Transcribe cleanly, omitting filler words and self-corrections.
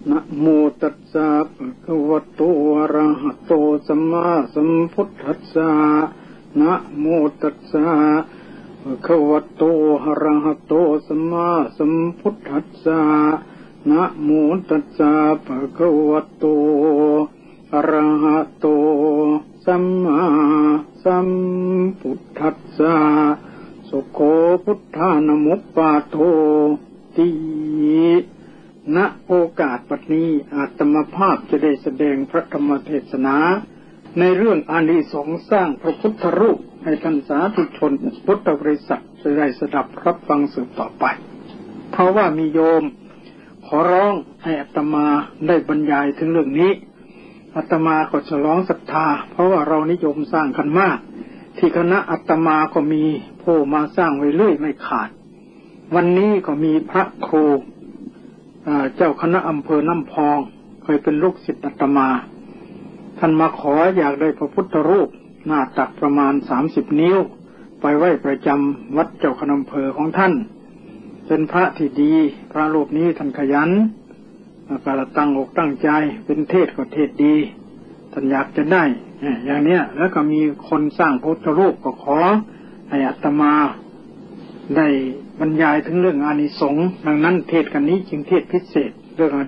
นะโมตัสสะภะคะวะโตอะระหะโตสัมมาสัมพุทธัสสะนะโมตัสสะภะคะวะโตอะระหะโตสัมมาสัมพุทธัสสะนะโมตัสสะภะคะวะโตอะระหะโตสัมมาสัมพุทธัสสะสุโขพุทธานะมุปปาโทติณโอกาสปัจจุบันอาตมาภาพจะได้แสดงพระธรรมเทศนาในเรื่องอานิสงส์สร้างพระพุทธรูปให้ท่านสาธุชนพุทธบริษัทจะได้สดับรับฟังสืบต่อไปเพราะว่ามีโยมขอร้องให้อาตมาได้บรรยายถึงเรื่องนี้อาตมาก็ฉลองศรัทธาเพราะว่าเรานิยมสร้างกันมากที่คณะอาตมาก็มีผู้มาสร้างไว้เรื่อยไม่ขาดวันนี้ก็มีพระครูเจ้าคณะอำเภอน้ำพองเคยเป็นลูกศิษย์อาตมาท่านมาขออยากได้พระพุทธรูปหน้าตักประมาณ30 นิ้วไปไว้ประจำวัดเจ้าคณะอำเภอของท่านเป็นพระที่ดีพระรูปนี้ท่านขยันการตั้งอกตั้งใจเป็นเทศก็เทศดีท่านอยากจะได้อย่างเนี้ยแล้วก็มีคนสร้างพระพุทธรูปก็ขอให้อาตมาได้บรรยายถึงเรื่องอานิสงส์ดังนั้นเทศกันนี้จึงเทศพิเศษเรื่อง